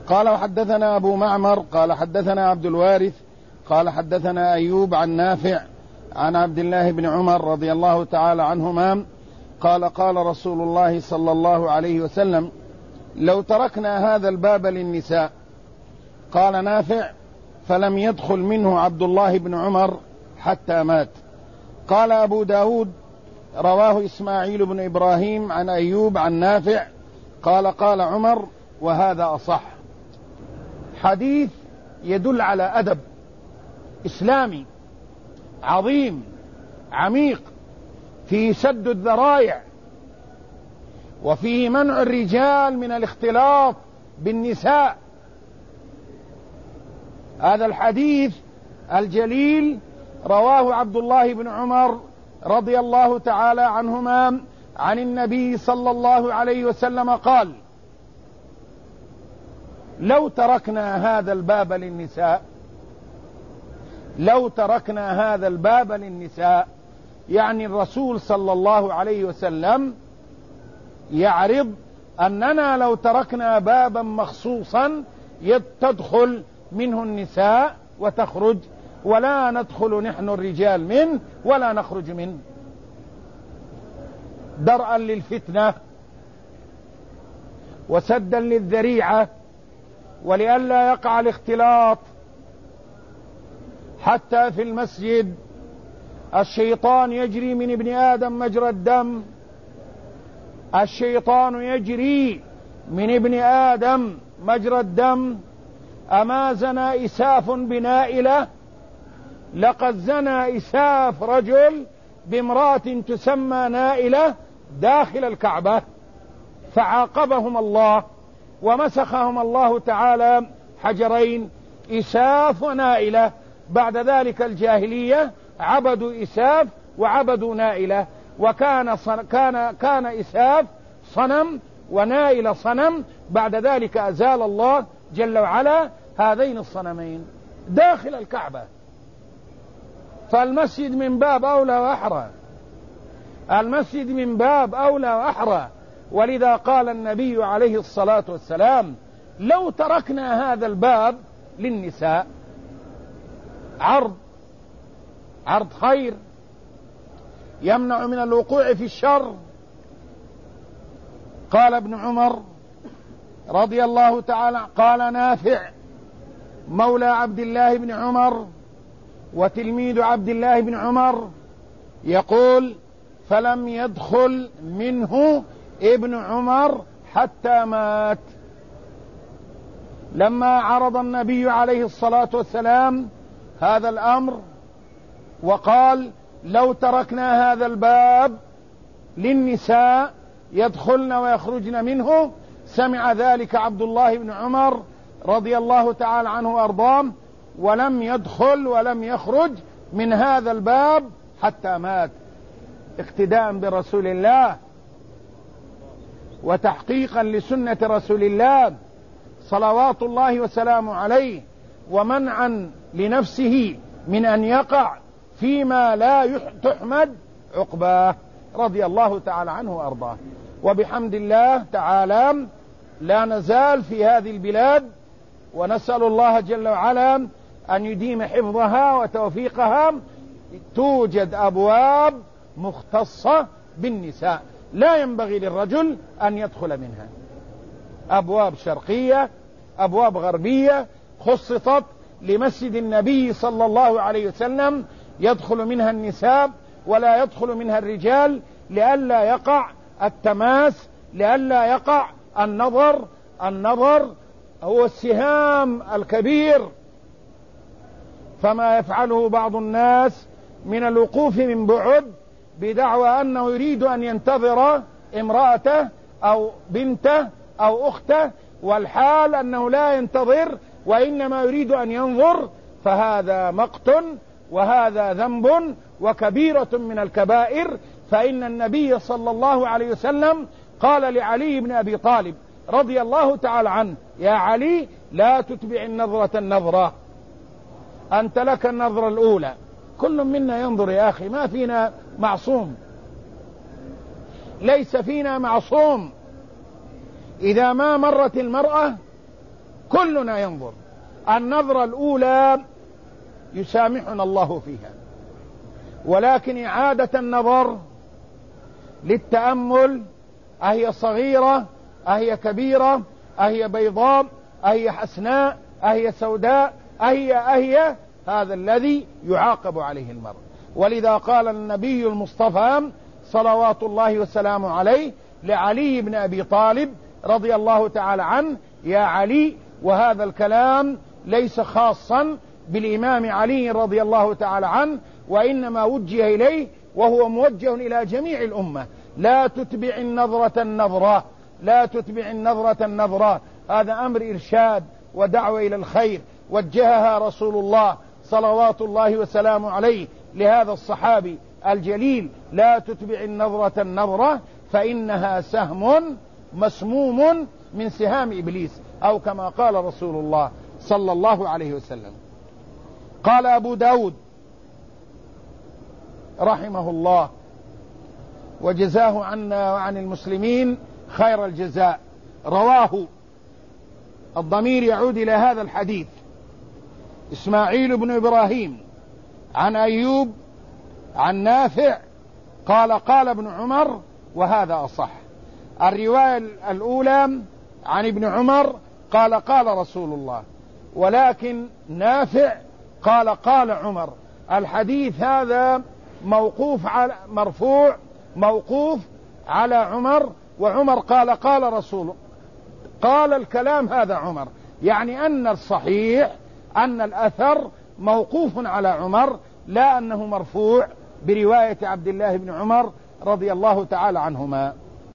قال وحدثنا أبو معمر قال حدثنا عبد الوارث قال حدثنا أيوب عن نافع عن عبد الله بن عمر رضي الله تعالى عنهما قال قال رسول الله صلى الله عليه وسلم: لو تركنا هذا الباب للنساء. قال نافع: فلم يدخل منه عبد الله بن عمر حتى مات. قال أبو داود: رواه إسماعيل بن إبراهيم عن أيوب عن نافع قال قال عمر، وهذا أصح. حديث يدل على أدب إسلامي عظيم عميق، فيه سد الذرائع، وفيه منع الرجال من الاختلاط بالنساء. هذا الحديث الجليل رواه عبد الله بن عمر رضي الله تعالى عنهما عن النبي صلى الله عليه وسلم قال: لو تركنا هذا الباب للنساء، لو تركنا هذا الباب للنساء، يعني الرسول صلى الله عليه وسلم يعرض أننا لو تركنا بابا مخصوصا تدخل منه النساء وتخرج، ولا ندخل نحن الرجال منه ولا نخرج منه، درءا للفتنة وسدا للذريعة، ولئلا يقع الاختلاط. حتى في المسجد الشيطان يجري من ابن آدم مجرى الدم، الشيطان يجري من ابن آدم مجرى الدم. أما زنى إساف بنائلة؟ لقد زنى إساف رجل بامرأة تسمى نائلة داخل الكعبة، فعاقبهم الله ومسخهم الله تعالى حجرين، إساف ونائلة. بعد ذلك الجاهلية عبدوا إساف وعبدوا نائلة، كان إساف صنم ونائلة صنم. بعد ذلك أزال الله جل وعلا هذين الصنمين داخل الكعبة. فالمسجد من باب أولى وأحرى، المسجد من باب أولى وأحرى. ولذا قال النبي عليه الصلاة والسلام: لو تركنا هذا الباب للنساء، عرض خير يمنع من الوقوع في الشر. قال ابن عمر رضي الله تعالى، قال نافع مولى عبد الله بن عمر وتلميذ عبد الله بن عمر يقول: فلم يدخل منه ابن عمر حتى مات. لما عرض النبي عليه الصلاة والسلام هذا الأمر وقال: لو تركنا هذا الباب للنساء يدخلن ويخرجن منه، سمع ذلك عبد الله بن عمر رضي الله تعالى عنه وأرضاه، ولم يدخل ولم يخرج من هذا الباب حتى مات، اقتداء برسول الله وتحقيقا لسنة رسول الله صلوات الله وسلامه عليه، ومنعا لنفسه من أن يقع فيما لا تحمد عقباه رضي الله تعالى عنه وأرضاه. وبحمد الله تعالى لا نزال في هذه البلاد، ونسأل الله جل وعلا أن يديم حفظها وتوفيقها. توجد أبواب مختصة بالنساء لا ينبغي للرجل أن يدخل منها، أبواب شرقية أبواب غربية خصصت لمسجد النبي صلى الله عليه وسلم، يدخل منها النساء ولا يدخل منها الرجال، لئلا يقع التماس، لئلا يقع النظر هو السهام الكبير. فما يفعله بعض الناس من الوقوف من بعد بدعوى أنه يريد أن ينتظر امرأته أو بنته أو أخته، والحال أنه لا ينتظر وإنما يريد أن ينظر، فهذا مقت وهذا ذنب وكبيرة من الكبائر. فإن النبي صلى الله عليه وسلم قال لعلي بن أبي طالب رضي الله تعالى عنه: يا علي لا تتبع النظرة النظرة، أنت لك النظرة الأولى. كل منا ينظر يا أخي، ما فينا معصوم، ليس فينا معصوم. إذا ما مرت المرأة كلنا ينظر. النظرة الأولى يسامحنا الله فيها، ولكن إعادة النظر للتأمل، أهي صغيرة أهي كبيرة، أهي بيضاء أهي حسناء أهي سوداء أهي هذا الذي يعاقب عليه المرء. ولذا قال النبي المصطفى صلوات الله وسلامه عليه لعلي بن أبي طالب رضي الله تعالى عنه: يا علي. وهذا الكلام ليس خاصا بالإمام علي رضي الله تعالى عنه، وإنما وجه إليه وهو موجه إلى جميع الأمة: لا تتبع النظرة النظرة، لا تتبع النظرة النظرة. هذا أمر إرشاد ودعوة إلى الخير وجهها رسول الله صلوات الله وسلامه عليه لهذا الصحابي الجليل: لا تتبع النظرة النظرة فإنها سهم مسموم من سهام إبليس، أو كما قال رسول الله صلى الله عليه وسلم. قال أبو داود رحمه الله وجزاه عنا وعن المسلمين خير الجزاء، رواه، الضمير يعود إلى هذا الحديث، إسماعيل بن إبراهيم عن أيوب عن نافع قال قال ابن عمر، وهذا أصح. الرواية الأولى عن ابن عمر قال قال رسول الله، ولكن نافع قال قال عمر. الحديث هذا موقوف على مرفوع، موقوف على عمر، وعمر قال قال رسول، قال الكلام هذا عمر، يعني أن الصحيح أن الأثر موقوف على عمر، لا أنه مرفوع برواية عبد الله بن عمر رضي الله تعالى عنهما.